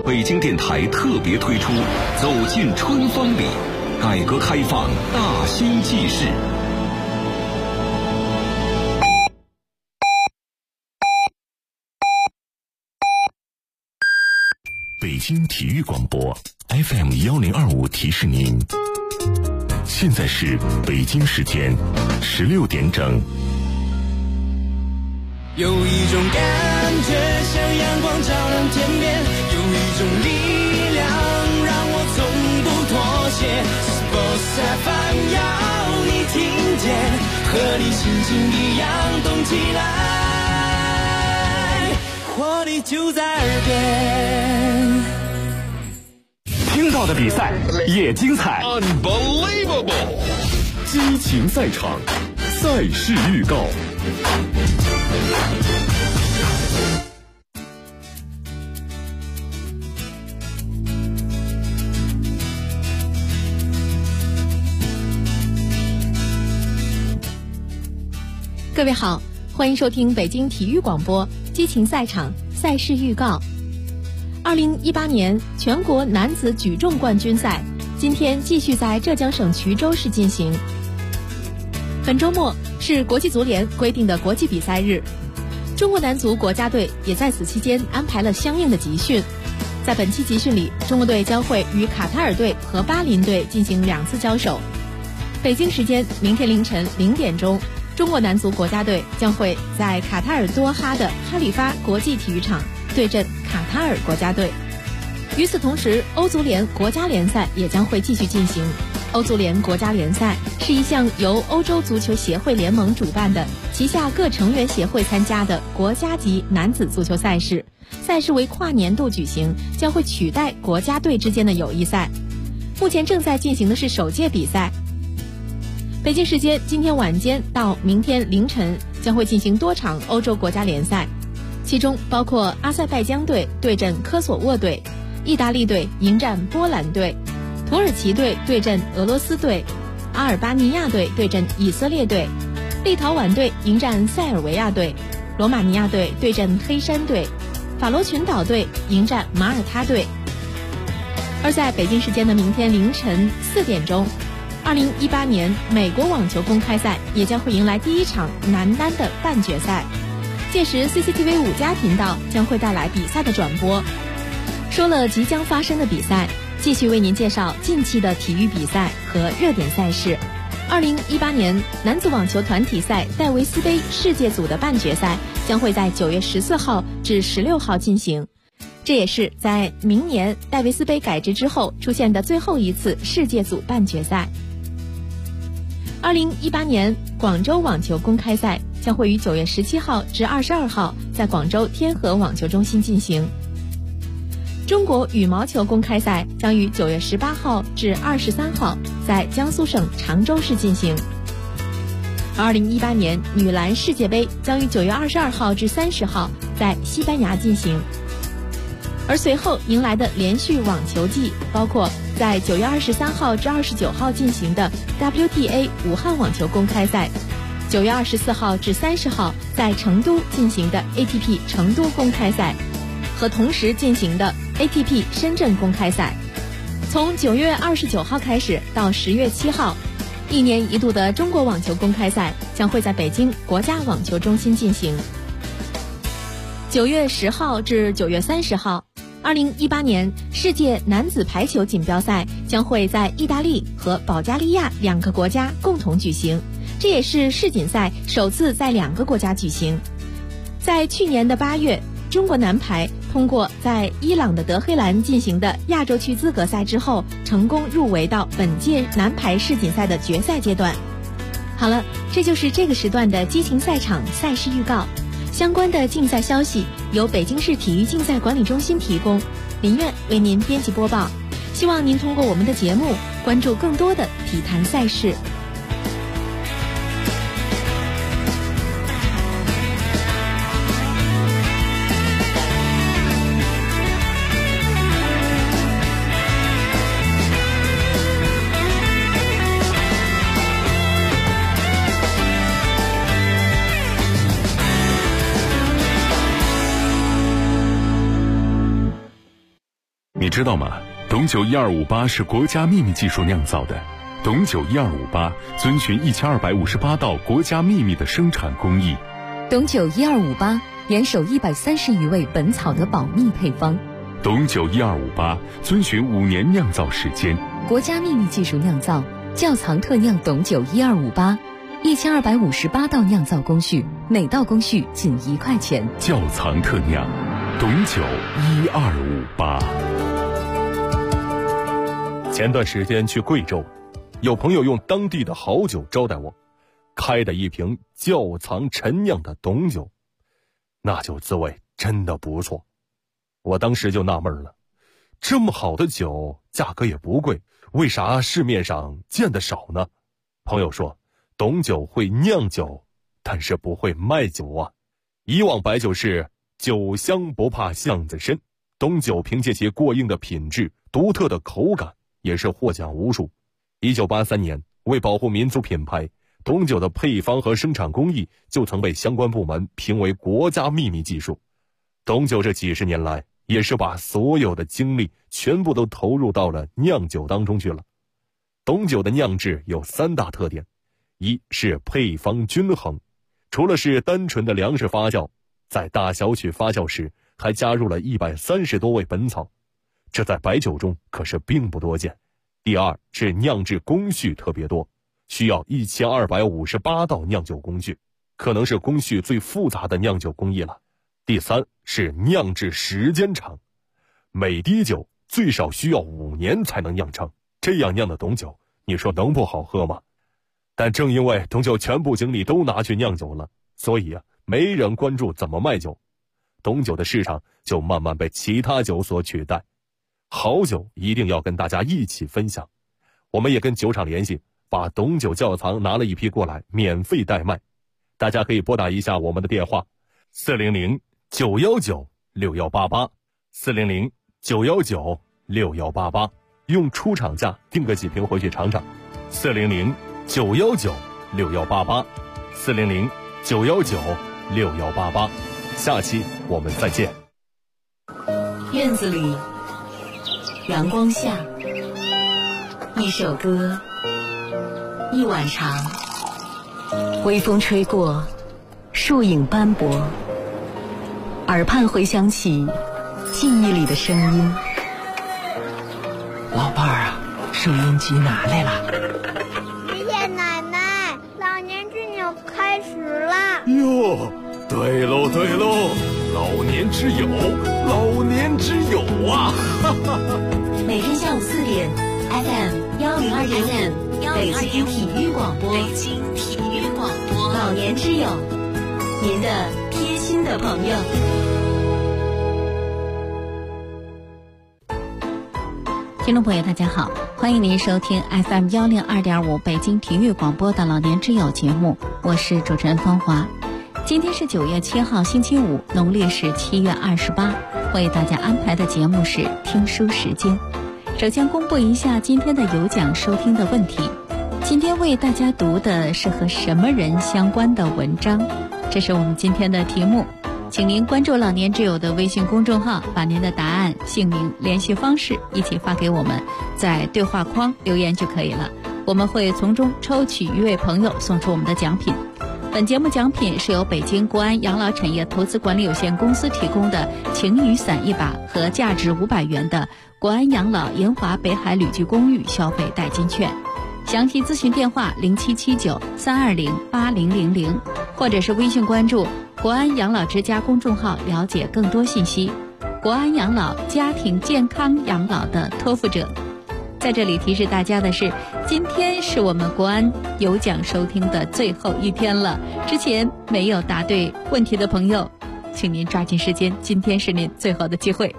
北京电台特别推出《走进春风里》，改革开放大新纪事。北京体育广播 FM1025提示您，现在是北京时间16点整。 有一种感觉像阳光照亮天边，有一种力量让我从不妥协。Sports FM 要你听见，和你心情一样动起来，活力就在耳边。 听到的比赛也精彩 Unbelievable， 激情赛场，赛事预告。 各位好，欢迎收听北京体育广播激情赛场赛事预告。2018年全国男子举重冠军赛今天继续在浙江省衢州市进行。本周末是国际足联规定的国际比赛日，中国男足国家队也在此期间安排了相应的集训。在本期集训里，中国队将会与卡塔尔队和巴林队进行2次交手。北京时间明天凌晨0点钟，中国男足国家队将会在卡塔尔多哈的哈里发国际体育场对阵卡塔尔国家队。与此同时，欧足联国家联赛也将会继续进行。欧足联国家联赛是一项由欧洲足球协会联盟主办的，旗下各成员协会参加的国家级男子足球赛事。赛事为跨年度举行，将会取代国家队之间的友谊赛。目前正在进行的是首届比赛。北京时间今天晚间到明天凌晨将会进行多场欧洲国家联赛，其中包括阿塞拜疆队对阵科索沃队，意大利队迎战波兰队，土耳其队对阵俄罗斯队，阿尔巴尼亚队对阵以色列队，立陶宛队迎战塞尔维亚队，罗马尼亚队对阵黑山队，法罗群岛队迎战马耳他队。而在北京时间的明天凌晨4点钟，2018年美国网球公开赛也将会迎来第一场男单的半决赛，届时 CCTV 5+频道将会带来比赛的转播。说了即将发生的比赛，继续为您介绍近期的体育比赛和热点赛事。2018年男子网球团体赛戴维斯杯世界组的半决赛将会在9月14号至16号进行，这也是在明年戴维斯杯改制之后出现的最后一次世界组半决赛。2018年广州网球公开赛将会于9月17号至22号在广州天河网球中心进行。中国羽毛球公开赛将于9月18号至23号在江苏省常州市进行。2018年女篮世界杯将于9月22号至30号在西班牙进行。而随后迎来的连续网球季包括在9月23号至29号进行的 WTA 武汉网球公开赛，9月24号至30号在成都进行的 ATP 成都公开赛，和同时进行的 ATP 深圳公开赛。从9月29号开始到10月7号，1年1度的中国网球公开赛将会在北京国家网球中心进行。9月10号至9月30号，2018年世界男子排球锦标赛将会在意大利和保加利亚2个国家共同举行，这也是世锦赛首次在2个国家举行。在去年的8月，中国男排通过在伊朗的德黑兰进行的亚洲区资格赛之后，成功入围到本届男排世锦赛的决赛阶段。好了，这就是这个时段的激情赛场赛事预告。相关的竞赛消息由北京市体育竞赛管理中心提供，林苑为您编辑播报。希望您通过我们的节目关注更多的体坛赛事。 你知道吗？董酒1258是国家秘密技术酿造的。董酒1258遵循1258道国家秘密的生产工艺。 董酒1258严守130余位本草的保密配方。 董酒1258遵循5年酿造时间。 国家秘密技术酿造，窖藏特酿董酒1258，1258道酿造工序，每道工序仅1块钱。 窖藏特酿，董酒1258。 前段时间去贵州，有朋友用当地的好酒招待我，开的一瓶窖藏陈酿的董酒，那酒滋味真的不错。我当时就纳闷了，这么好的酒，价格也不贵，为啥市面上见得少呢？朋友说，董酒会酿酒，但是不会卖酒啊。以往白酒是酒香不怕巷子深，董酒凭借其过硬的品质、独特的口感，也是获奖无数。1983年，为保护民族品牌，董酒的配方和生产工艺就曾被相关部门评为国家秘密技术。董酒这几十年来，也是把所有的精力全部都投入到了酿酒当中去了。董酒的酿制有3大特点：一是配方均衡，除了是单纯的粮食发酵，在大小曲发酵时还加入了130多味本草，这在白酒中可是并不多见。第二是酿制工序特别多，需要1258道酿酒工序，可能是工序最复杂的酿酒工艺了。第三是酿制时间长，每滴酒最少需要5年才能酿成，这样酿的董酒，你说能不好喝吗？但正因为董酒全部精力都拿去酿酒了，所以没人关注怎么卖酒，董酒的市场就慢慢被其他酒所取代。好酒一定要跟大家一起分享，我们也跟酒厂联系，把董酒窖藏拿了一批过来，免费代卖。大家可以拨打一下我们的电话400-919-6188，400-919-6188，用出厂价订个几瓶回去尝尝。400-919-6188，400-919-6188。下期我们再见。 院子里，阳光下，一首歌，一晚长，微风吹过，树影斑驳，耳畔回响起记忆里的声音。 老伴儿啊，收音机拿来了。 爷爷奶奶，老年之友开始了。 哟，对喽对喽，老年之友，老年之友啊！ 每天下午4点 ，FM 102.5，北京体育广播，北京体育广播，老年之友，您的贴心的朋友。 听众朋友大家好，欢迎您收听 FM 102.5北京体育广播的老年之友节目，我是主持人芳华。今天是9月7号星期五，农历是7月28，为大家安排的节目是听书时间。首先公布一下今天的有奖收听的问题，今天为大家读的是和什么人相关的文章，这是我们今天的题目。请您关注老年之友的微信公众号，把您的答案、姓名、联系方式一起发给我们，在对话框留言就可以了，我们会从中抽取1位朋友送出我们的奖品。本节目奖品是由北京国安养老产业投资管理有限公司提供的晴雨伞1把和价值500元的国安养老延华北海旅居公寓消费代金券。详细咨询电话0779-320-8000，或者是微信关注国安养老之家公众号了解更多信息。国安养老，家庭健康养老的托付者。在这里提示大家的是，今天是我们国安有奖收听的最后一天了，之前没有答对问题的朋友，请您抓紧时间，今天是您最后的机会。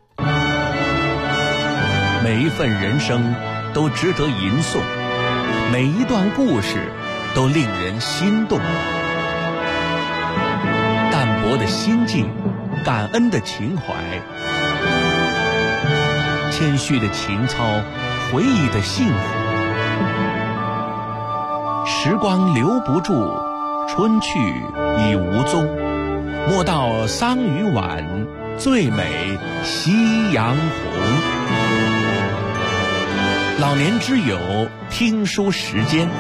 每一份人生都值得吟诵，每一段故事都令人心动。淡泊的心境，感恩的情怀，谦虚的情操，回忆的幸福。时光留不住，春去已无踪，莫道桑榆晚， 最美夕阳红。老年之友听书时间。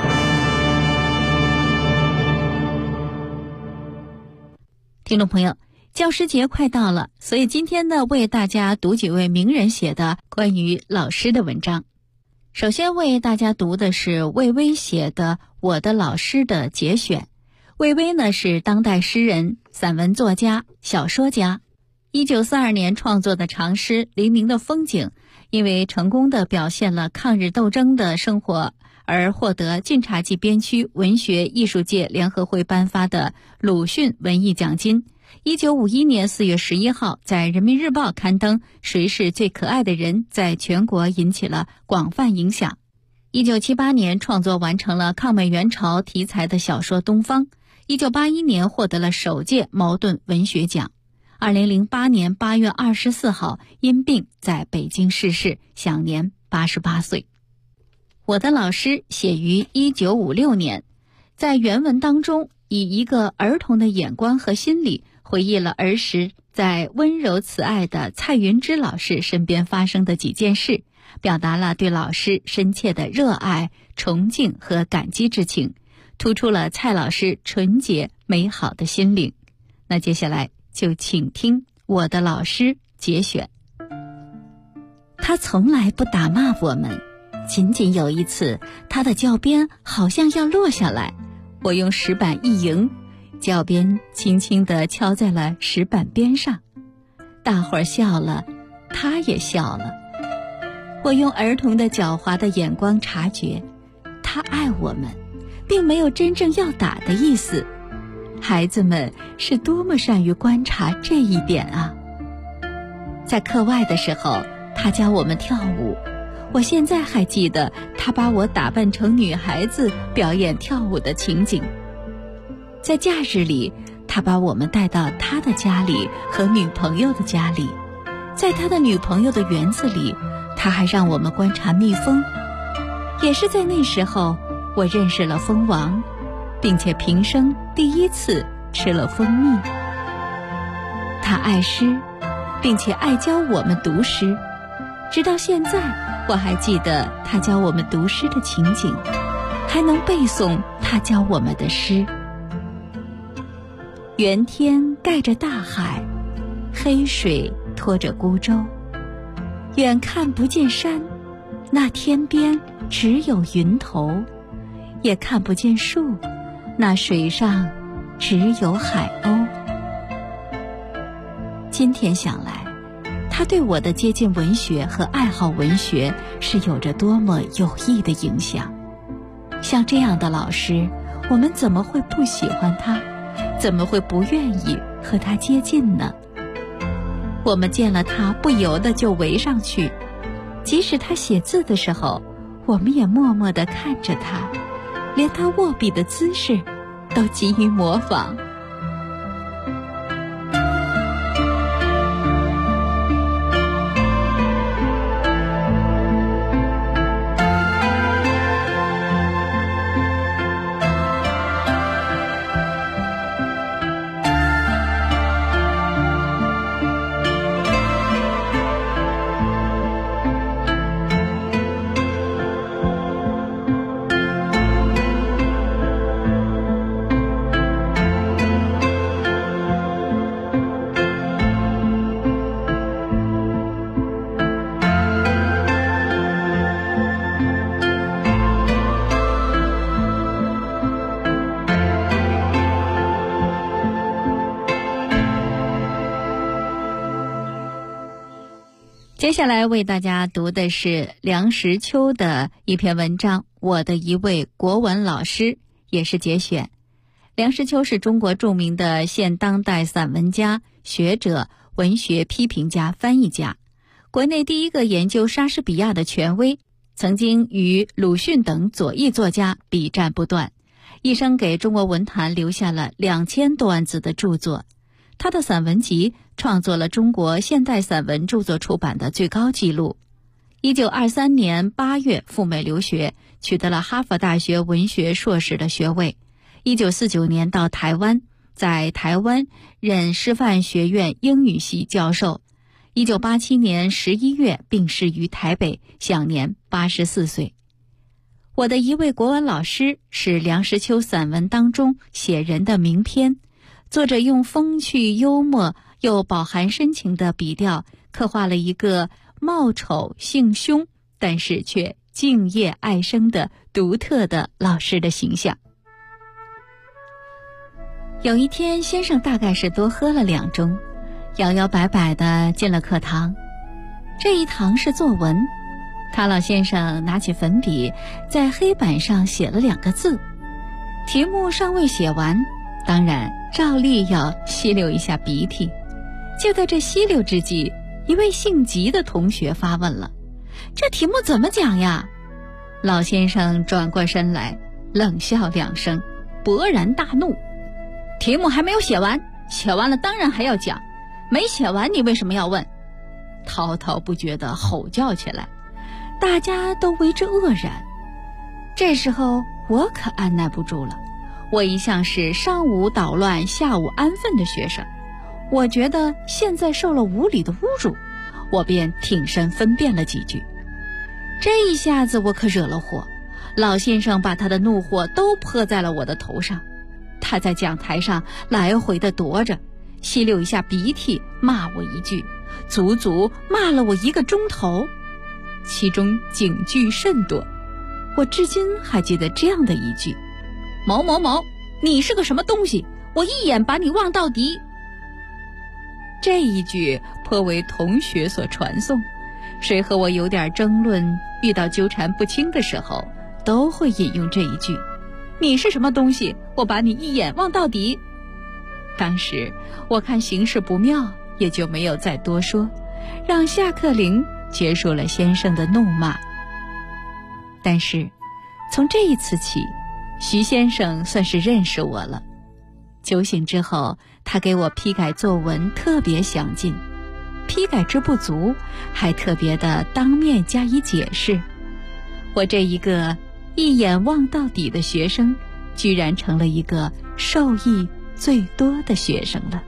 听众朋友，教师节快到了，所以今天呢，为大家读几位名人写的关于老师的文章。首先为大家读的是魏巍写的《我的老师》的节选。魏巍呢是当代诗人、散文作家、小说家。1942年创作的长诗《黎明的风景》，因为成功地表现了抗日斗争的生活，而获得晋察冀边区文学艺术界联合会颁发的鲁迅文艺奖金。1951年4月11号在《人民日报》刊登《谁是最可爱的人》，在全国引起了广泛影响。1978年创作完成了抗美援朝题材的小说《东方》。1981年获得了首届茅盾文学奖。2008年8月24号因病在北京逝世，享年88岁。我的老师写于1956年，在原文当中以一个儿童的眼光和心理回忆了儿时在温柔慈爱的蔡云芝老师身边发生的几件事，表达了对老师深切的热爱、崇敬和感激之情，突出了蔡老师纯洁美好的心灵。那接下来就请听我的老师节选。他从来不打骂我们，仅仅有一次，他的教鞭好像要落下来，我用石板一迎，教鞭轻轻地敲在了石板边上，大伙儿笑了，他也笑了。我用儿童的狡猾的眼光察觉，他爱我们，并没有真正要打的意思。孩子们是多么善于观察这一点啊！在课外的时候，他教我们跳舞，我现在还记得他把我打扮成女孩子表演跳舞的情景。在假日里，他把我们带到他的家里和女朋友的家里，在他的女朋友的园子里，他还让我们观察蜜蜂。也是在那时候，我认识了蜂王，并且平生第一次吃了蜂蜜。他爱诗，并且爱教我们读诗，直到现在我还记得他教我们读诗的情景，还能背诵他教我们的诗。圆天盖着大海，黑水拖着孤舟，远看不见山，那天边只有云头，也看不见树，那水上只有海鸥。今天想来，他对我的接近文学和爱好文学是有着多么有益的影响。像这样的老师，我们怎么会不喜欢他？怎么会不愿意和他接近呢？我们见了他，不由得就围上去，即使他写字的时候，我们也默默地看着他，连他握笔的姿势都急于模仿。接下来为大家读的是梁实秋的一篇文章，我的一位国文老师，也是节选。梁实秋是中国著名的现当代散文家、学者、文学批评家、翻译家，国内第一个研究莎士比亚的权威，曾经与鲁迅等左翼作家笔战不断，一生给中国文坛留下了2000多万字的著作。他的散文集创作了中国现代散文著作出版的最高纪录。1923年8月赴美留学，取得了哈佛大学文学硕士的学位。1949年到台湾， 在台湾任师范学院英语系教授。1987年11月病逝于台北，享年84岁。我的一位国文老师是梁实秋散文当中写人的名篇，作者用风趣幽默又饱含深情的笔调，刻画了一个貌丑性凶，但是却敬业爱生的独特的老师的形象。有一天，先生大概是多喝了2盅，摇摇摆摆地进了课堂。这一堂是作文，他老先生拿起粉笔，在黑板上写了2个字，题目尚未写完，当然照例要吸溜一下鼻涕。就在这吸溜之际，一位姓吉的同学发问了：“这题目怎么讲呀？”老先生转过身来，冷笑2声，勃然大怒：“题目还没有写完，写完了当然还要讲，没写完你为什么要问？”滔滔不绝地吼叫起来，大家都为之愕然。这时候我可按耐不住了，我一向是上午捣乱下午安分的学生，我觉得现在受了无理的侮辱，我便挺身分辨了几句。这一下子我可惹了祸，老先生把他的怒火都泼在了我的头上。他在讲台上来回的踱着，吸溜一下鼻涕，骂我一句，足足骂了我1个钟头，其中警句甚多。我至今还记得这样的一句：“某某某，你是个什么东西，我一眼把你望到底。”这一句颇为同学所传颂，谁和我有点争论，遇到纠缠不清的时候，都会引用这一句：“你是什么东西，我把你一眼望到底。”当时我看形势不妙，也就没有再多说，让下课铃结束了先生的怒骂。但是从这一次起，徐先生算是认识我了。酒醒之后，他给我批改作文特别详尽，批改之不足，还特别的当面加以解释。我这一个一眼望到底的学生，居然成了一个受益最多的学生了。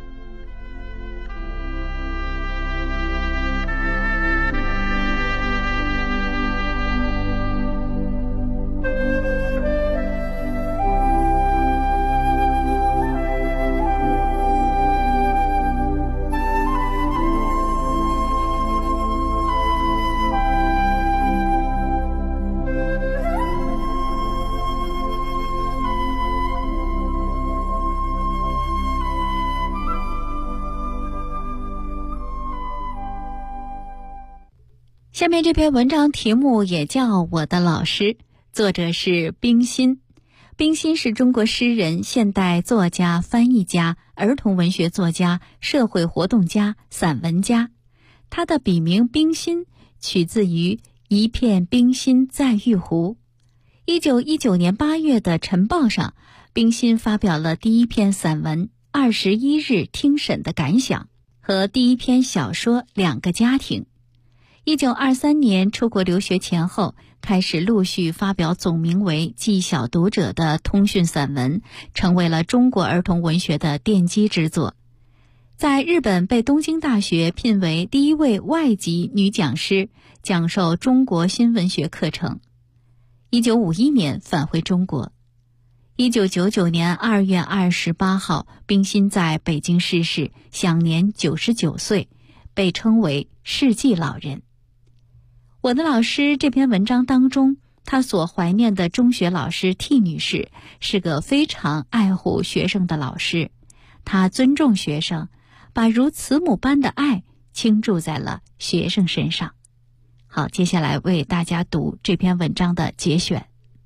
下面这篇文章题目也叫《我的老师》，作者是冰心。冰心是中国诗人、现代作家、翻译家、儿童文学作家、社会活动家、散文家。他的笔名冰心取自于一片冰心在玉壶。1919年8月的《晨报》上，冰心发表了第一篇散文《21日听审的感想》和第一篇小说《2个家庭》。1923年出国留学前后，开始陆续发表总名为《记小读者》的通讯散文，成为了中国儿童文学的奠基之作。在日本被东京大学聘为第一位外籍女讲师，讲授中国新文学课程。1951年返回中国。1999年2月28号，冰心在北京逝世，享年99岁，被称为世纪老人。我的老师这篇文章当中，他所怀念的中学老师 T 女士是个非常爱护学生的老师，她尊重学生，把如慈母般的爱倾注在了学生身上。好，接下来为大家读这篇文章的节选。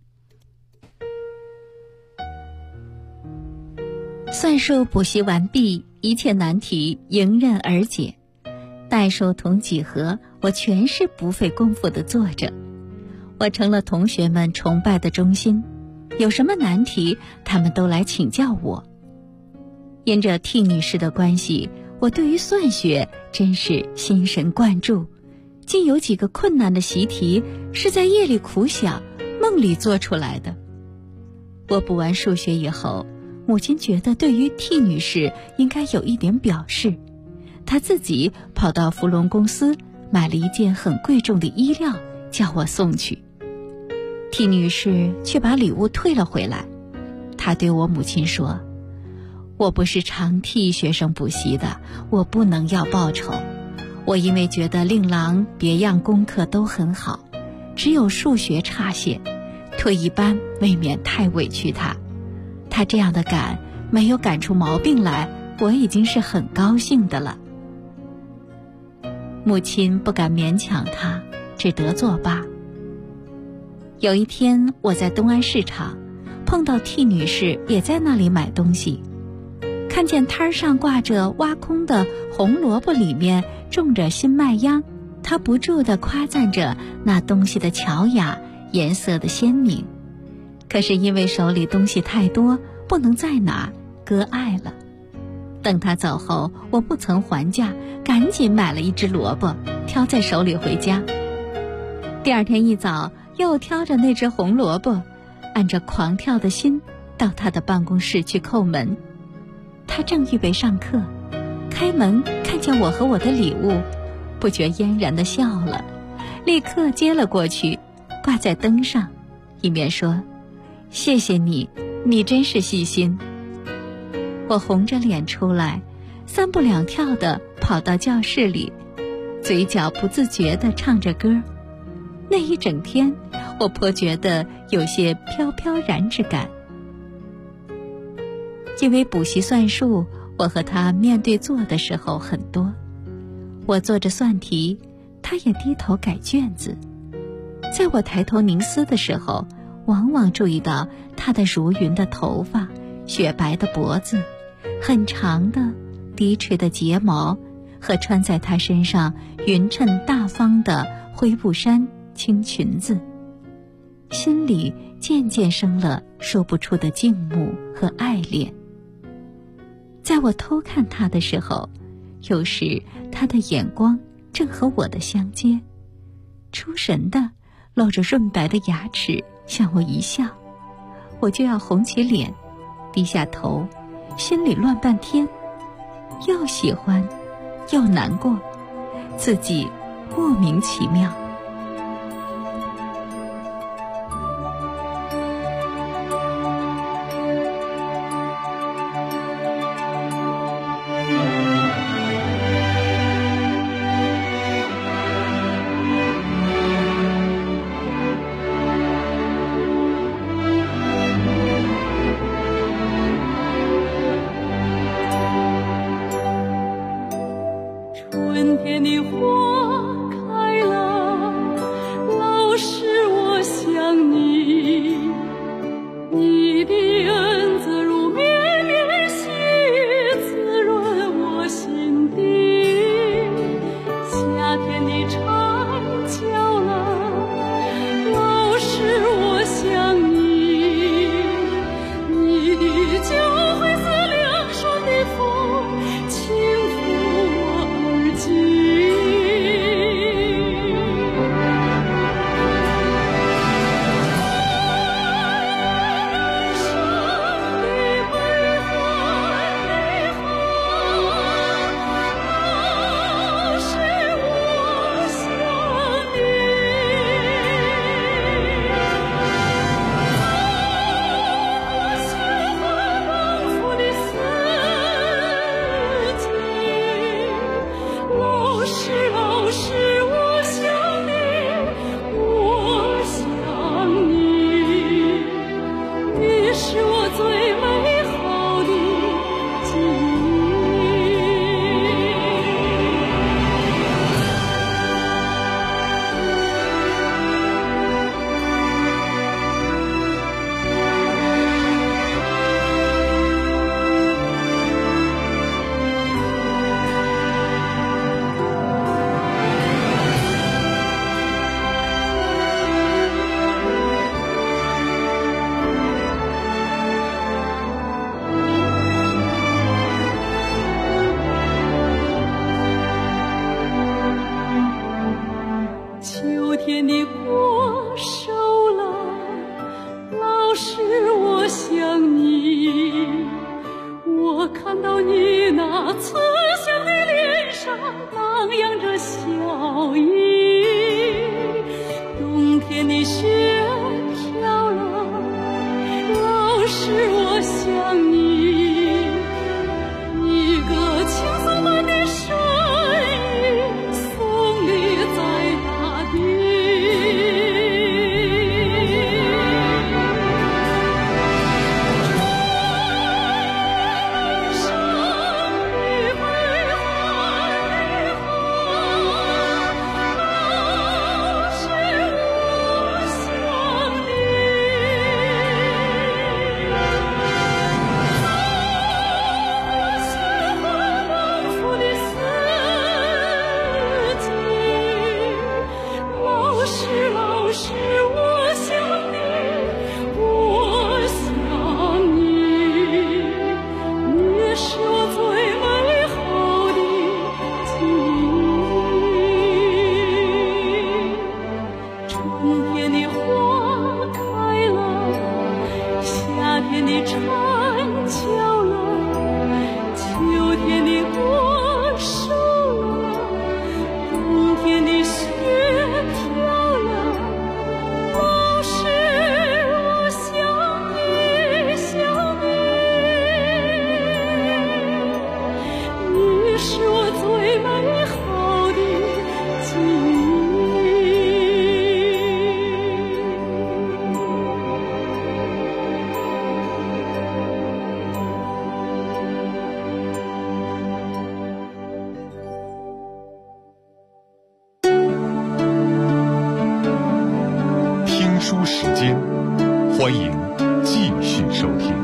算术补习完毕，一切难题迎刃而解。代数同几何，我全是不费功夫地做着。我成了同学们崇拜的中心，有什么难题，他们都来请教我。因着 T 女士的关系，我对于算学真是心神贯注，竟有几个困难的习题是在夜里苦想，梦里做出来的。我补完数学以后， 母亲觉得对于 T 女士应该有一点表示，她自己跑到福隆公司买了一件很贵重的衣料，叫我送去。T 女士却把礼物退了回来。她对我母亲说，我不是常替学生补习的，我不能要报酬。我因为觉得令郎别样功课都很好，只有数学差些，退一班未免太委屈他。他这样的赶没有赶出毛病来，我已经是很高兴的了。母亲不敢勉强他，只得作罢。有一天我在东安市场碰到 T 女士也在那里买东西，看见摊上挂着挖空的红萝卜，里面种着新麦秧，她不住地夸赞着那东西的巧雅，颜色的鲜明。可是因为手里东西太多，不能再拿，割爱了。等她走后，我不曾还价，赶紧买了一只萝卜，挑在手里回家。第二天一早，又挑着那只红萝卜，按着狂跳的心到她的办公室去叩门。她正预备上课，开门看见我和我的礼物，不觉嫣然地笑了，立刻接了过去，挂在灯上，一面说，谢谢你，你真是细心。我红着脸出来，三步两跳地跑到教室里，嘴角不自觉地唱着歌。那一整天，我颇觉得有些飘飘然之感。因为补习算术，我和他面对坐的时候很多。我做着算题，他也低头改卷子。在我抬头凝思的时候，往往注意到他的如云的头发，雪白的脖子，很长的低垂的睫毛，和穿在他身上匀称大方的灰布衫轻裙子。心里渐渐生了说不出的敬慕和爱恋。在我偷看他的时候，有时他的眼光正和我的相接，出神的露着润白的牙齿向我一笑，我就要红起脸，低下头，心里乱半天，又喜欢又难过，自己莫名其妙。 春天的花开了，老师我想你，你的恩泽如绵绵细雨，滋润我心底。夏天的蝉叫了，老师我想你，你的酒会似凉爽的风，轻抚我耳际。秋天的果熟了，老师我想你。 看到你那慈祥的脸上荡漾着笑意，冬天的雪飘了，老是我想你，一个青松般的身影耸立在大地。 书时间，欢迎继续收听。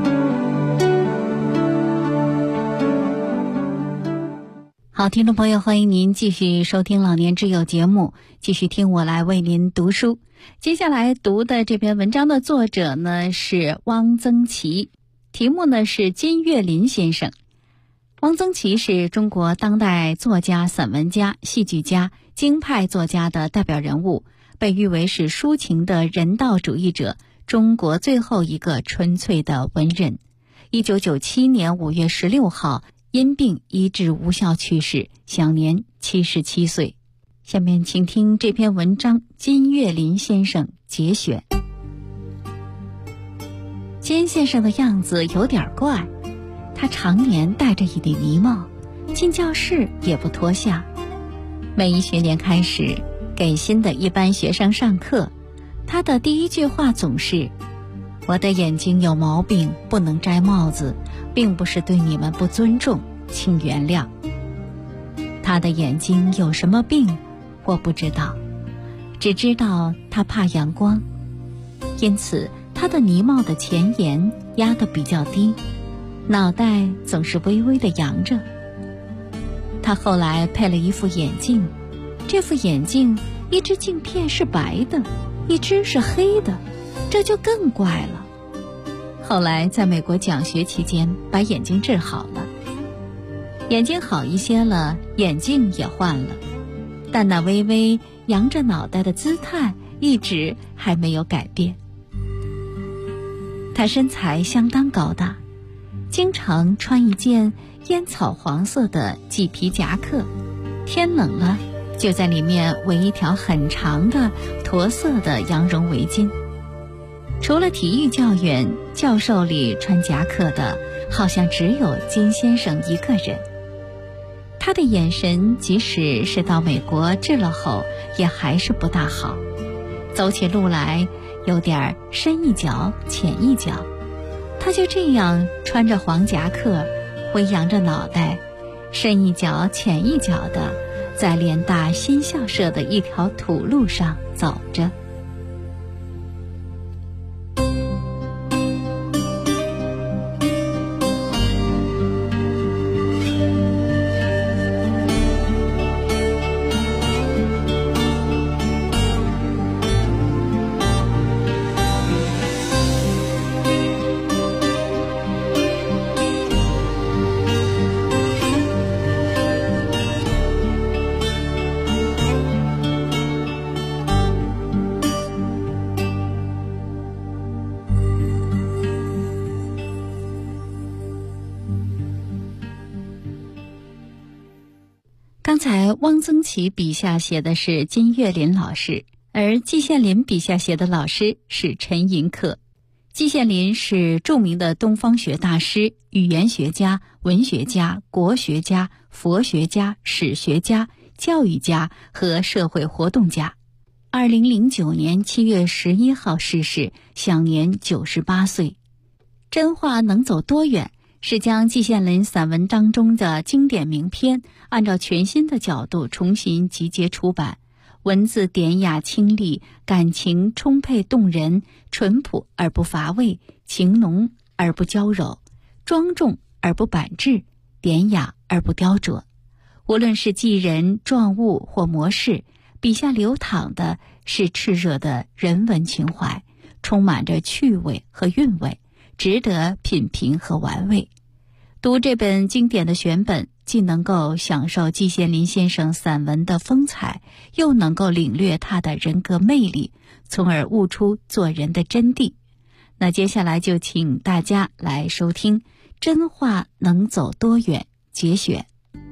好，听众朋友，欢迎您继续收听老年之友节目，继续听我来为您读书。接下来读的这篇文章的作者呢是汪曾祺，题目呢是金岳霖先生。汪曾祺是中国当代作家、散文家、戏剧家、京派作家的代表人物，被誉为是抒情的人道主义者，中国最后一个纯粹的文人。1997年5月16号因病医治无效去世，享年77岁。下面请听这篇文章，金岳霖先生节选。金先生的样子有点怪，他常年戴着一顶呢帽，进教室也不脱下。每一学年开始给新的一班学生上课，他的第一句话总是：我的眼睛有毛病，不能摘帽子，并不是对你们不尊重，请原谅。他的眼睛有什么病我不知道，只知道他怕阳光，因此他的呢帽的前沿压得比较低，脑袋总是微微地扬着。他后来配了一副眼镜，这副眼镜一只镜片是白的，一只是黑的，这就更怪了。后来在美国讲学期间把眼睛治好了，眼睛好一些了，眼镜也换了，但那微微扬着脑袋的姿态一直还没有改变。他身材相当高大，经常穿一件烟草黄色的麂皮夹克，天冷了就在里面围一条很长的驼色的羊绒围巾。除了体育教员，教授里穿夹克的好像只有金先生一个人。他的眼神即使是到美国治了后也还是不大好，走起路来有点深一脚浅一脚。他就这样穿着黄夹克，微扬着脑袋，深一脚浅一脚的在联大新校舍的一条土路上走着。 才汪曾祺笔下写的是金岳霖老师，而季羡林笔下写的老师是陈寅恪。季羡林是著名的东方学大师、语言学家、文学家、国学家、佛学家、史学家、教育家和社会活动家。2009年7月11号逝世，享年98岁。真话能走多远是将季羡林散文当中的经典名篇按照全新的角度重新集结出版，文字典雅清丽，感情充沛动人，淳朴而不乏味，情浓而不娇柔，庄重而不板滞，典雅而不雕琢。无论是记人、状物或模式，笔下流淌的是炽热的人文情怀，充满着趣味和韵味，值得品评和玩味。读这本经典的选本，既能够享受季羡林先生散文的风采，又能够领略他的人格魅力，从而悟出做人的真谛。那接下来就请大家来收听《真话能走多远》节选。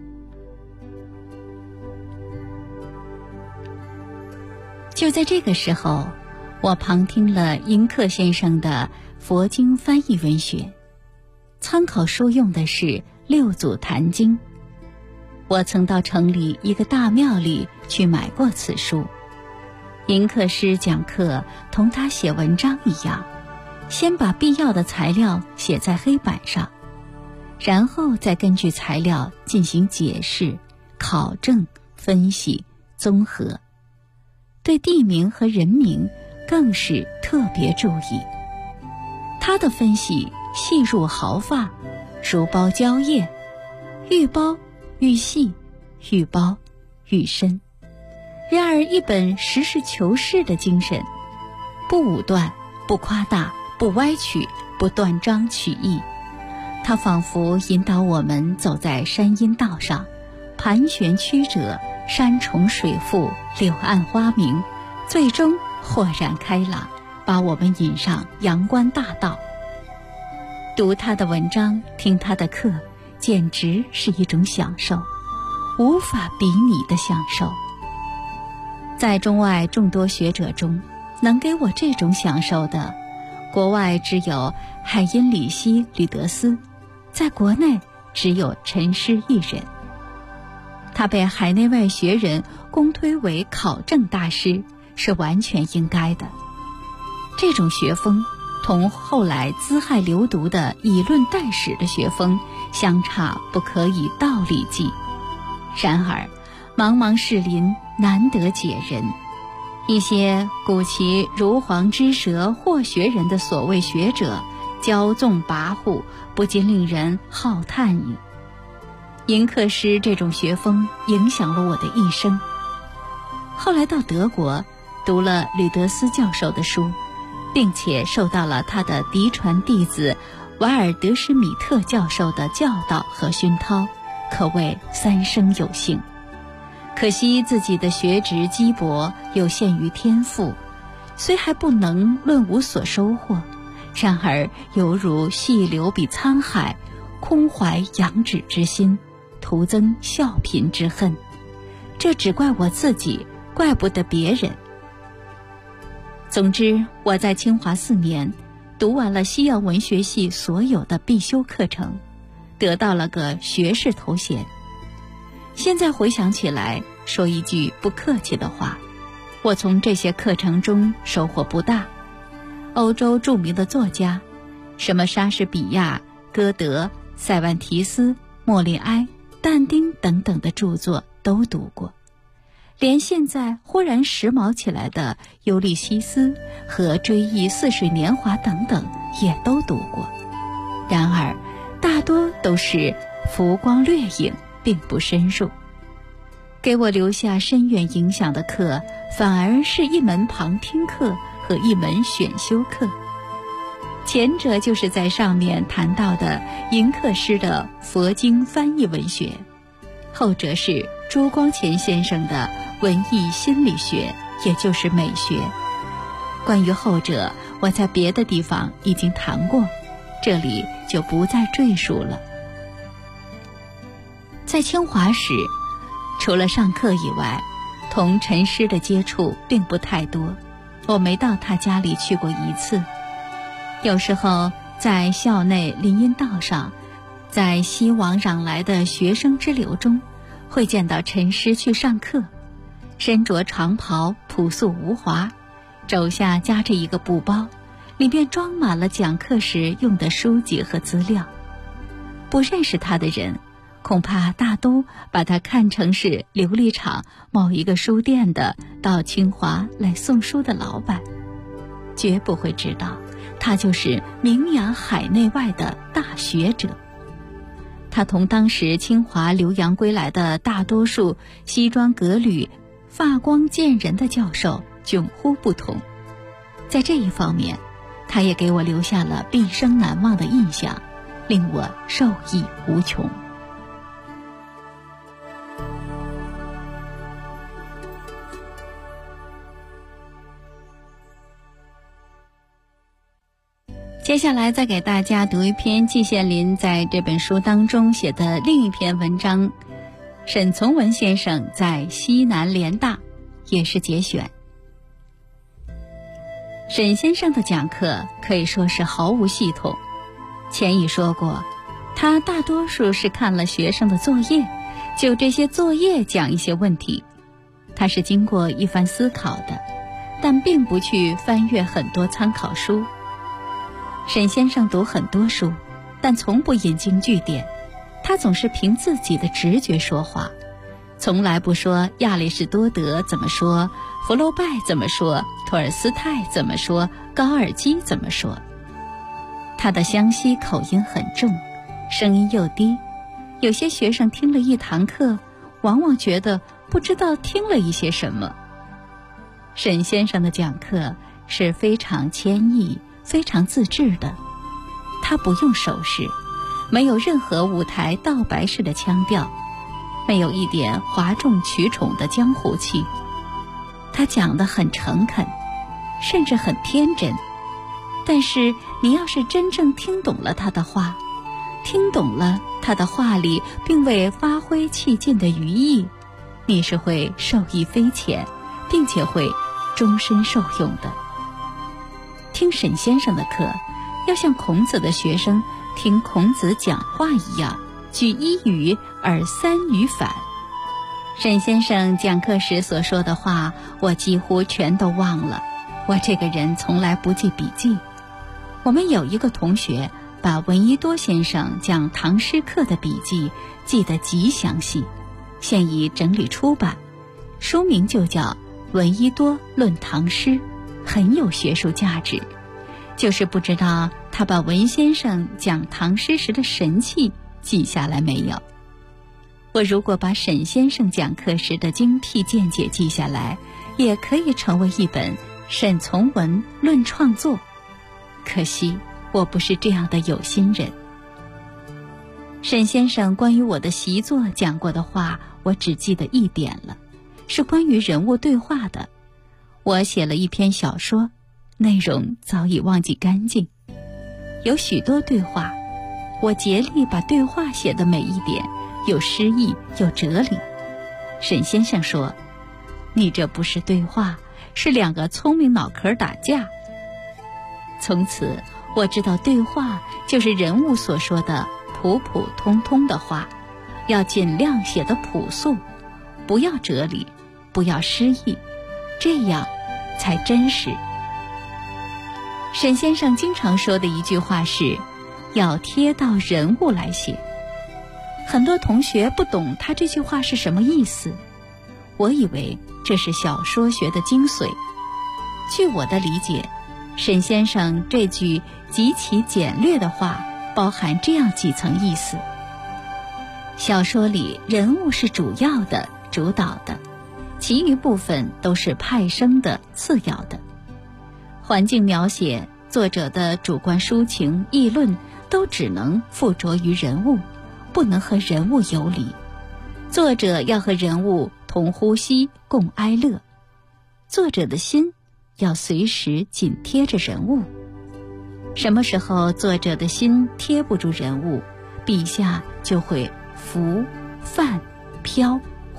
就在这个时候，我旁听了寅恪先生的佛经翻译文学，参考书用的是六祖坛经。我曾到城里一个大庙里去买过此书。寅恪师讲课同他写文章一样，先把必要的材料写在黑板上，然后再根据材料进行解释、考证、分析、综合。对地名和人名更是特别注意。他的分析细入毫发，如包蕉叶，愈包愈细，愈包愈深。然而一本实事求是的精神，不武断，不夸大，不歪曲，不断章取义。他仿佛引导我们走在山阴道上，盘旋曲折，山重水复，柳暗花明，最终豁然开朗，把我们引上阳关大道。读他的文章，听他的课，简直是一种享受，无法比拟的享受。在中外众多学者中，能给我这种享受的，国外只有海因里希·吕德斯，在国内只有陈师一人。他被海内外学人公推为考证大师，是完全应该的。这种学风同后来资害流毒的以论代史的学风相差不可以道理计。然而茫茫士林，难得解人。一些鼓其如簧之舌或学人的所谓学者，骄纵跋扈，不禁令人好叹矣。寅恪师这种学风影响了我的一生。后来到德国读了吕德斯教授的书，并且受到了他的嫡传弟子瓦尔德施米特教授的教导和熏陶，可谓三生有幸。可惜自己的学识积薄，有限于天赋，虽还不能论无所收获，然而犹如细流比沧海，空怀仰止之心，徒增笑贫之恨。这只怪我自己，怪不得别人。总之，我在清华4年读完了西洋文学系所有的必修课程，得到了个学士头衔。现在回想起来，说一句不客气的话，我从这些课程中收获不大。欧洲著名的作家，什么莎士比亚、歌德、塞万提斯、莫里埃、但丁等等的著作都读过，连现在忽然时髦起来的尤利西斯和追忆似水年华等等也都读过，然而大多都是浮光掠影，并不深入。给我留下深远影响的课，反而是一门旁听课和一门选修课。前者就是在上面谈到的寅恪师的佛经翻译文学，后者是朱光潜先生的文艺心理学，也就是美学。关于后者，我在别的地方已经谈过，这里就不再赘述了。在清华时， 除了上课以外，同陈师的接触并不太多，我没到他家里去过一次。有时候在校内林荫道上，在熙往攘来的学生之流中，会见到陈师去上课，身着长袍，朴素无华，肘下夹着一个布包，里面装满了讲课时用的书籍和资料。不认识他的人恐怕大都把他看成是琉璃厂某一个书店的到清华来送书的老板，绝不会知道他就是名扬海内外的大学者。他同当时清华留洋归来的大多数西装革履、发光见人的教授迥乎不同。在这一方面，他也给我留下了毕生难忘的印象，令我受益无穷。接下来再给大家读一篇季羡林在这本书当中写的另一篇文章，沈从文先生在西南联大，也是节选。沈先生的讲课可以说是毫无系统，前已说过，他大多数是看了学生的作业，就这些作业讲一些问题。他是经过一番思考的，但并不去翻阅很多参考书。沈先生读很多书，但从不引经据典，他总是凭自己的直觉说话，从来不说亚里士多德怎么说，福楼拜怎么说，托尔斯泰怎么说，高尔基怎么说。他的湘西口音很重，声音又低，有些学生听了一堂课，往往觉得不知道听了一些什么。沈先生的讲课是非常谦抑、非常自制的，他不用手势，没有任何舞台道白式的腔调，没有一点哗众取宠的江湖气。他讲得很诚恳，甚至很天真，但是你要是真正听懂了他的话，听懂了他的话里并未发挥气尽的余意，你是会受益匪浅，并且会终身受用的。听沈先生的课，要像孔子的学生听孔子讲话一样，举一语而三语反。沈先生讲课时所说的话，我几乎全都忘了。我这个人从来不记笔记。我们有一个同学把闻一多先生讲唐诗课的笔记记得极详细，现已整理出版，书名就叫《闻一多论唐诗》，很有学术价值。就是不知道他把文先生讲唐诗时的神气记下来没有。我如果把沈先生讲课时的精辟见解记下来，也可以成为一本沈从文论创作。可惜我不是这样的有心人。沈先生关于我的习作讲过的话，我只记得一点了，是关于人物对话的。我写了一篇小说，内容早已忘记干净，有许多对话，我竭力把对话写的每一点有诗意有哲理。沈先生说，你这不是对话，是两个聪明脑壳打架。从此我知道对话就是人物所说的普普通通的话，要尽量写得朴素，不要哲理，不要诗意，这样才真实。沈先生经常说的一句话是，要贴到人物来写。很多同学不懂他这句话是什么意思，我以为这是小说学的精髓。据我的理解，沈先生这句极其简略的话包含这样几层意思：小说里人物是主要的、主导的，其余部分都是派生的、次要的。环境描写、作者的主观抒情、议论都只能附着于人物，不能和人物游离。作者要和人物同呼吸、共哀乐，作者的心要随时紧贴着人物。什么时候作者的心贴不住人物，笔下就会浮、泛、飘、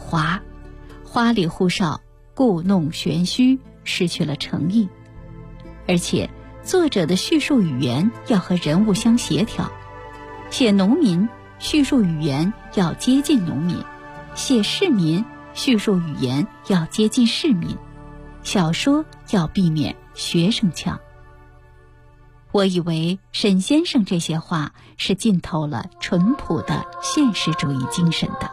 华，花里胡哨，故弄玄虚，失去了诚意。而且作者的叙述语言要和人物相协调，写农民叙述语言要接近农民，写市民叙述语言要接近市民，小说要避免学生腔。我以为沈先生这些话是浸透了淳朴的现实主义精神的。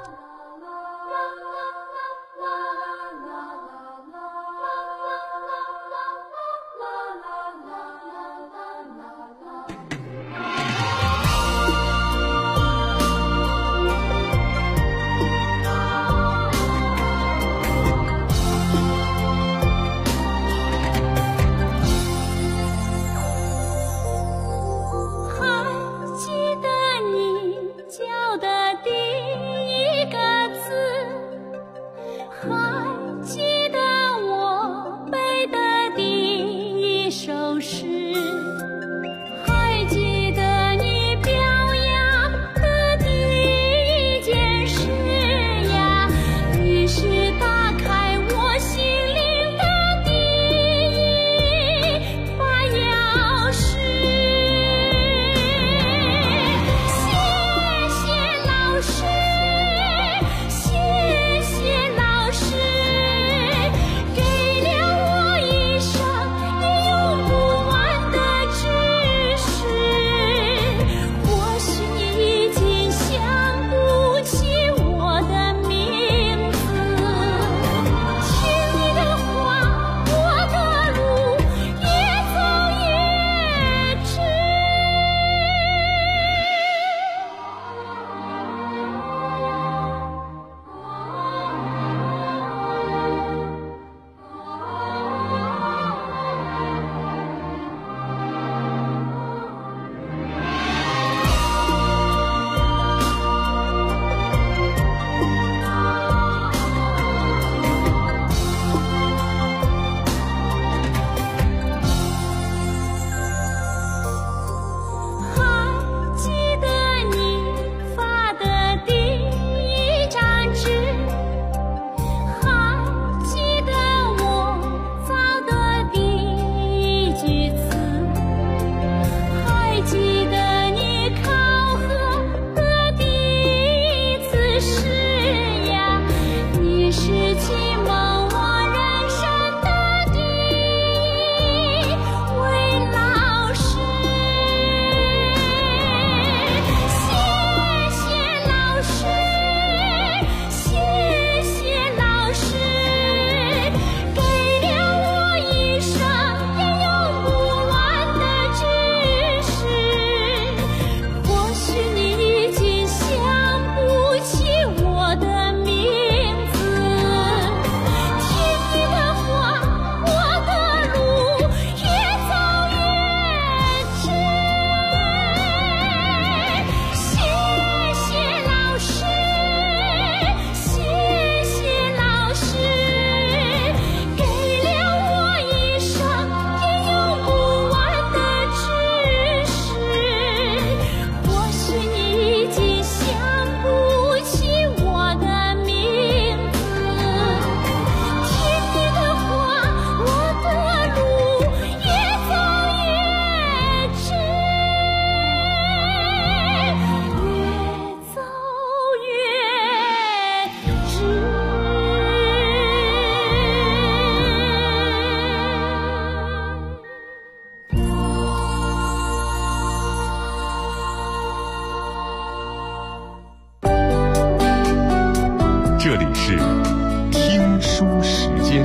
这里是听书时间。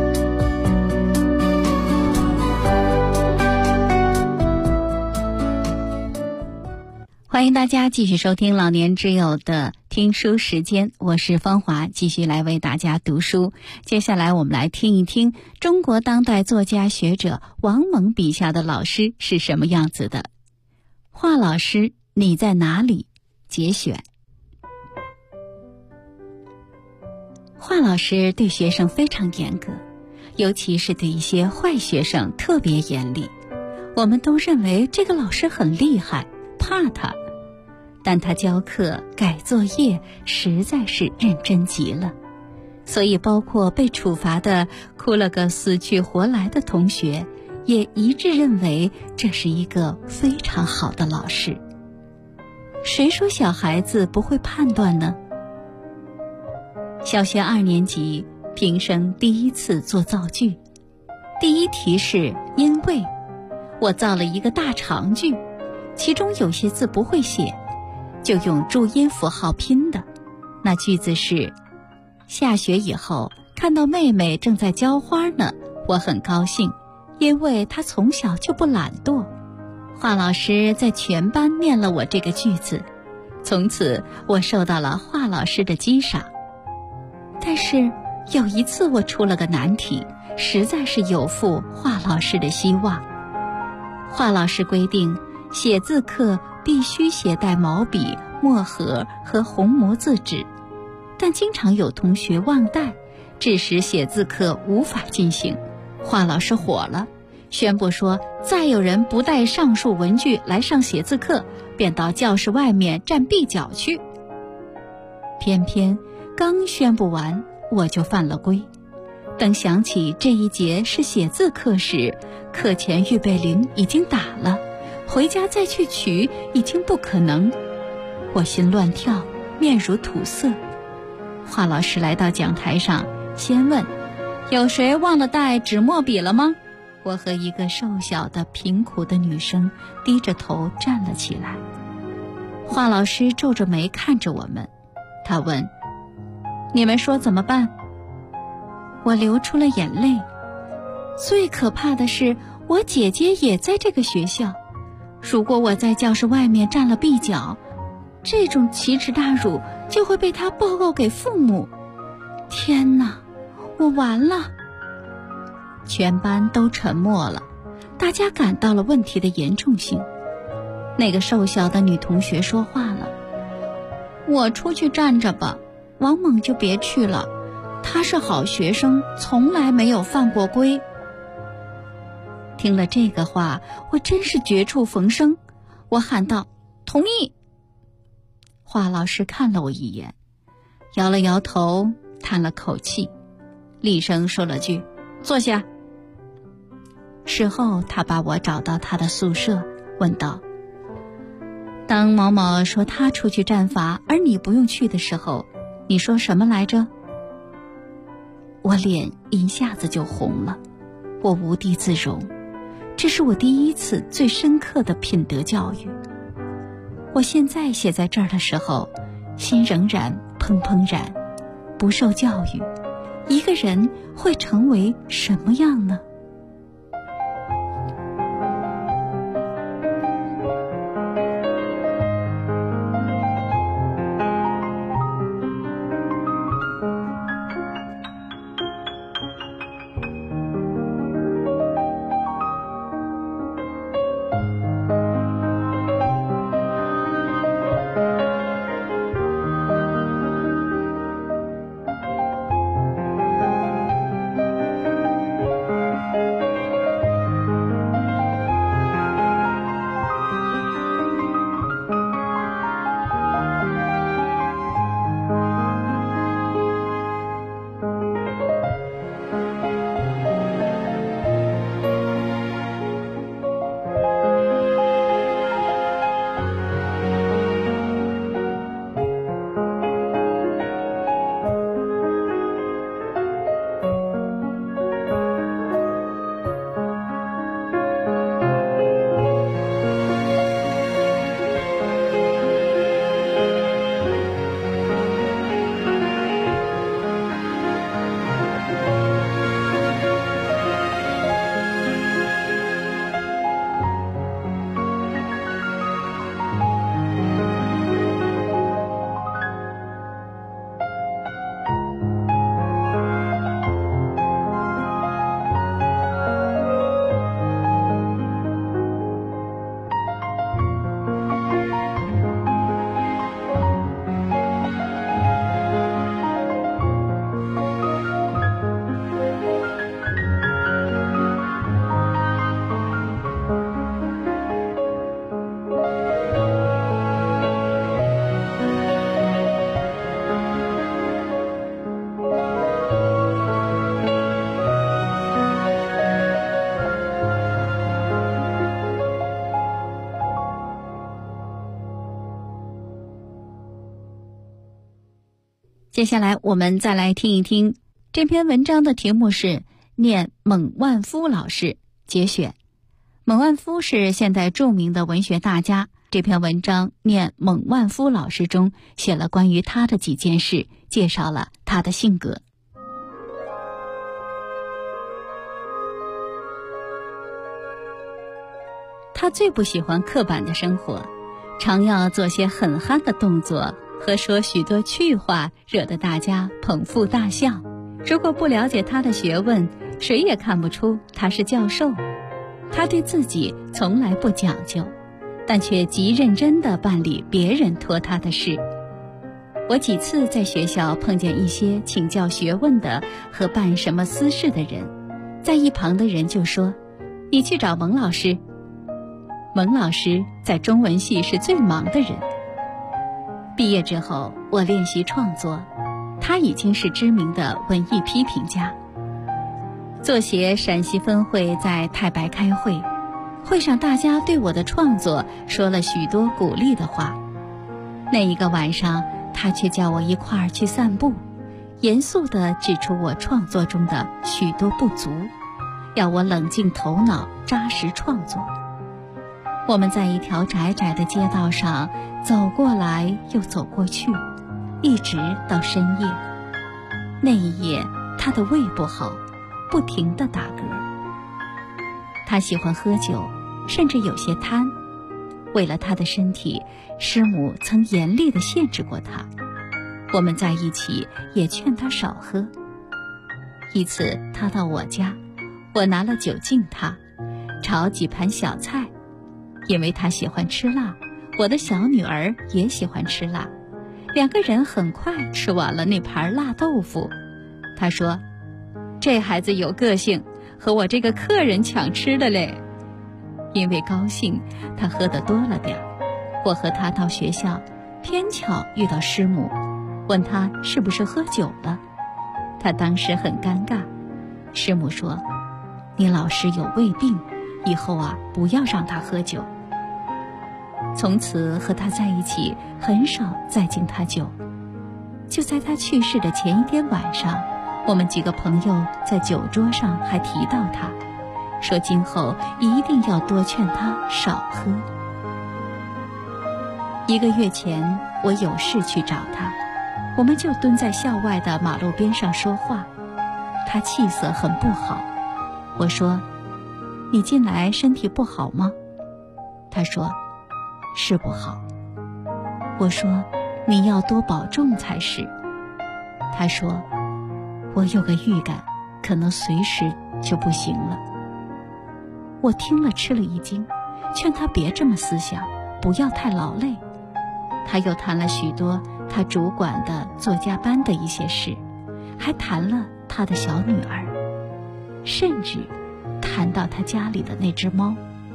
欢迎大家继续收听老年之友的听书时间，我是芳华，继续来为大家读书。接下来我们来听一听中国当代作家学者王蒙笔下的老师是什么样子的。华老师，你在哪里？节选。华老师对学生非常严格，尤其是对一些坏学生特别严厉。我们都认为这个老师很厉害，怕他，但他教课改作业实在是认真极了。 所以包括被处罚的哭了个死去活来的同学，也一致认为这是一个非常好的老师。谁说小孩子不会判断呢？小学2年级平生第一次做造句，第一题是因为，我造了一个大长句，其中有些字不会写，就用注音符号拼的。那句子是：下雪以后看到妹妹正在浇花呢，我很高兴，因为她从小就不懒惰。华老师在全班念了我这个句子，从此我受到了华老师的激赏。但是有一次我出了个难题，实在是有负华老师的希望。华老师规定写字课必须携带毛笔、墨盒和红模字纸，但经常有同学忘带，致使写字课无法进行。华老师火了，宣布说再有人不带上述文具来上写字课，便到教室外面站壁角去。偏偏刚宣布完，我就犯了规。等想起这一节是写字课时，课前预备铃已经打了，回家再去取已经不可能。我心乱跳，面如土色。华老师来到讲台上，先问有谁忘了带纸墨笔了吗？我和一个瘦小的贫苦的女生低着头站了起来。华老师皱着眉看着我们，他问：你们说怎么办？我流出了眼泪。最可怕的是，我姐姐也在这个学校。如果我在教室外面站了壁角，这种奇耻大辱就会被她报告给父母。天哪，我完了！全班都沉默了，大家感到了问题的严重性。那个瘦小的女同学说话了：我出去站着吧，王猛就别去了，他是好学生，从来没有犯过规。听了这个话，我真是绝处逢生，我喊道：同意。华老师看了我一眼，摇了摇头，叹了口气，厉声说了句：坐下。事后他把我找到他的宿舍，问道：当某某说他出去站罚，而你不用去的时候，你说什么来着？我脸一下子就红了，我无地自容。这是我第一次最深刻的品德教育。我现在写在这儿的时候，心仍然怦怦然。不受教育，一个人会成为什么样呢？ 接下来我们再来听一听这篇文章的题目是念蒙万夫老师节选。蒙万夫是现代著名的文学大家，这篇文章念蒙万夫老师中写了关于他的几件事，介绍了他的性格。他最不喜欢刻板的生活，常要做些很憨的动作和说许多趣话，惹得大家捧腹大笑。如果不了解他的学问，谁也看不出他是教授。他对自己从来不讲究，但却极认真地办理别人托他的事。我几次在学校碰见一些请教学问的和办什么私事的人，在一旁的人就说：“你去找蒙老师。”蒙老师在中文系是最忙的人。毕业之后，我练习创作，他已经是知名的文艺批评家。作协陕西分会在太白开会，会上大家对我的创作说了许多鼓励的话。那一个晚上，他却叫我一块儿去散步，严肃地指出我创作中的许多不足，要我冷静头脑，扎实创作。我们在一条窄窄的街道上走过来又走过去，一直到深夜。那一夜，他的胃不好，不停地打嗝。他喜欢喝酒，甚至有些贪。为了他的身体，师母曾严厉地限制过他。我们在一起也劝他少喝。一次他到我家，我拿了酒敬他，炒几盘小菜。因为他喜欢吃辣，我的小女儿也喜欢吃辣，两个人很快吃完了那盘辣豆腐。他说：“这孩子有个性，和我这个客人抢吃的嘞。”因为高兴，他喝得多了点儿。我和他到学校，偏巧遇到师母，问他是不是喝酒了。他当时很尴尬。师母说：“你老师有胃病，以后不要让他喝酒。”从此和他在一起，很少再敬他酒。就在他去世的前一天晚上，我们几个朋友在酒桌上还提到他，说今后一定要多劝他少喝。1个月前，我有事去找他，我们就蹲在校外的马路边上说话。他气色很不好。我说：“你近来身体不好吗？”他说：“是不好。”我说：“你要多保重才是。”他说：“我有个预感，可能随时就不行了。”我听了吃了一惊，劝他别这么思想，不要太劳累。他又谈了许多他主管的作家班的一些事，还谈了他的小女儿，甚至谈到他家里的那只猫。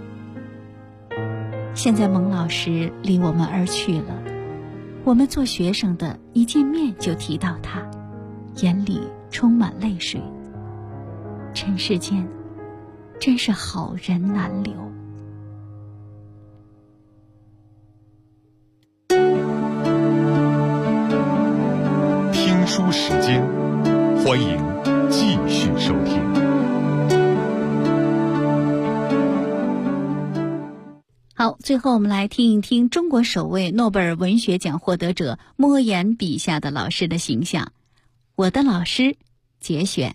现在蒙老师离我们而去了，我们做学生的一见面就提到他，眼里充满泪水。尘世间真是好人难留。 听书时间，欢迎继续收听。 好，最后我们来听一听中国首位诺贝尔文学奖获得者莫言笔下的老师的形象。我的老师节选。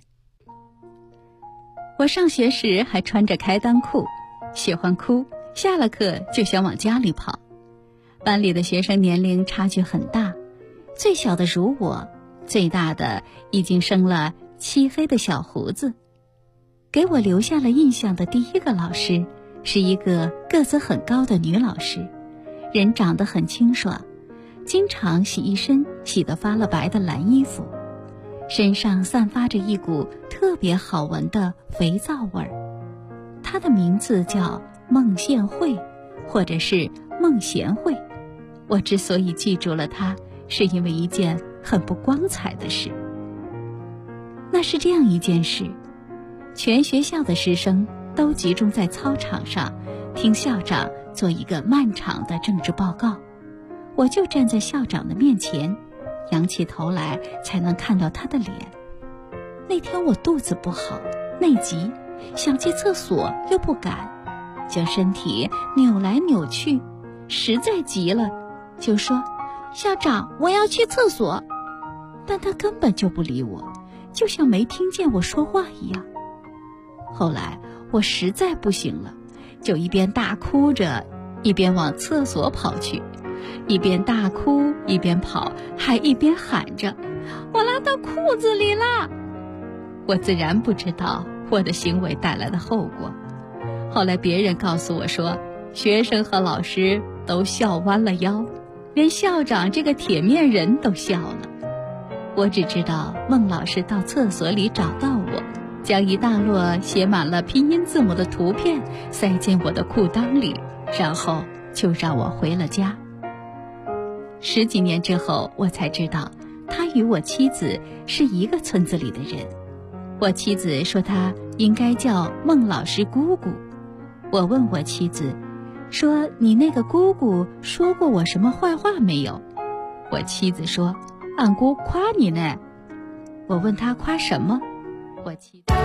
我上学时还穿着开裆裤，喜欢哭，下了课就想往家里跑。班里的学生年龄差距很大，最小的如我，最大的已经生了漆黑的小胡子。给我留下了印象的第一个老师是一个个子很高的女老师，人长得很清爽，经常洗一身洗得发了白的蓝衣服，身上散发着一股特别好闻的肥皂味儿。她的名字叫孟宪慧，或者是孟贤慧。我之所以记住了她，是因为一件很不光彩的事。那是这样一件事，全学校的师生都集中在操场上，听校长做一个漫长的政治报告。我就站在校长的面前， 仰起头来才能看到他的脸。那天我肚子不好，内急，想去厕所又不敢，将身体扭来扭去，实在急了，就说：“校长，我要去厕所。”但他根本就不理我，就像没听见我说话一样。后来我实在不行了，就一边大哭着，一边往厕所跑去，一边大哭一边跑，还一边喊着：“我拉到裤子里了！”我自然不知道我的行为带来的后果。后来别人告诉我说，学生和老师都笑弯了腰，连校长这个铁面人都笑了。我只知道孟老师到厕所里找到我，将一大摞写满了拼音字母的图片塞进我的裤裆里，然后就让我回了家。10几年之后，我才知道他与我妻子是一个村子里的人。我妻子说他应该叫孟老师姑姑。我问我妻子说，你那个姑姑说过我什么坏话没有？我妻子说，俺姑夸你呢。我问他夸什么？我妻子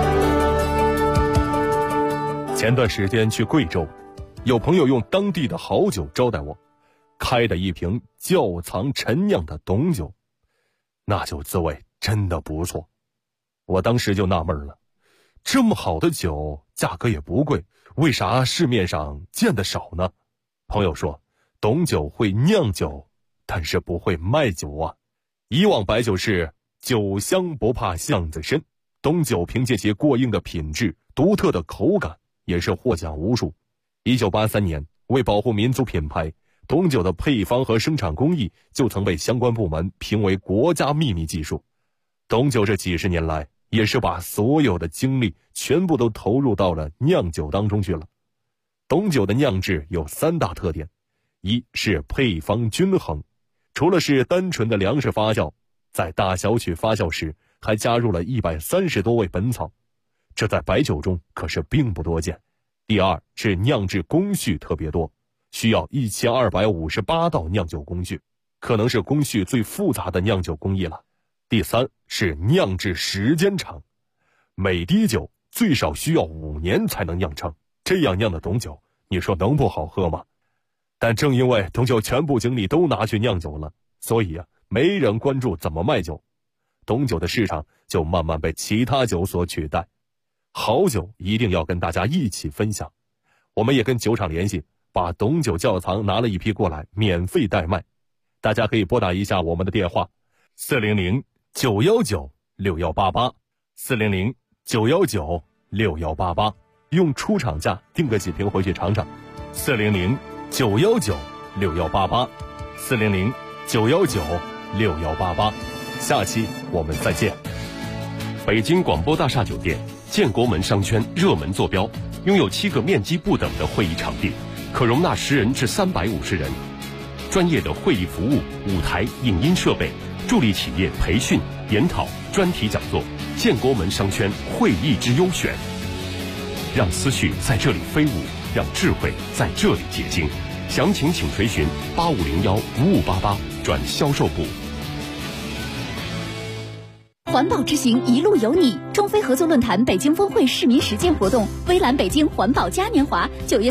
前段时间去贵州，有朋友用当地的好酒招待我，开的一瓶窖藏陈酿的董酒，那酒滋味真的不错。我当时就纳闷了，这么好的酒价格也不贵，为啥市面上见得少呢？朋友说，董酒会酿酒，但是不会卖酒啊。以往白酒是酒香不怕巷子深，董酒凭借其过硬的品质、独特的口感，也是获奖无数。1983年，为保护民族品牌，董酒的配方和生产工艺就曾被相关部门评为国家秘密技术。董酒这几十年来，也是把所有的精力全部都投入到了酿酒当中去了。董酒的酿制有3大特点：一是配方均衡，除了是单纯的粮食发酵，在大小曲发酵时还加入了130多味本草，这在白酒中可是并不多见。第二是酿制工序特别多，需要1258道酿酒工序，可能是工序最复杂的酿酒工艺了。第三是酿制时间长，每滴酒最少需要5年才能酿成，这样酿的董酒，你说能不好喝吗？但正因为董酒全部精力都拿去酿酒了，所以没人关注怎么卖酒，董酒的市场就慢慢被其他酒所取代。好酒一定要跟大家一起分享，我们也跟酒厂联系，把董酒窖藏拿了一批过来，免费代卖。大家可以拨打一下我们的电话400-919-6188 400-919-6188，用出厂价订个几瓶回去尝尝。400-919-6188 400-919-6188，下期我们再见。 北京广播大厦酒店建国门商圈热门坐标，拥有7个面积不等的会议场地，可容纳10人至350人，专业的会议服务、舞台、影音设备，助力企业培训、研讨、专题讲座。建国门商圈会议之优选，让思绪在这里飞舞，让智慧在这里结晶。详情请垂询8501-5588转销售部。 环保之行，一路有你。中非合作论坛北京峰会市民实践活动，微蓝北京环保嘉年华9月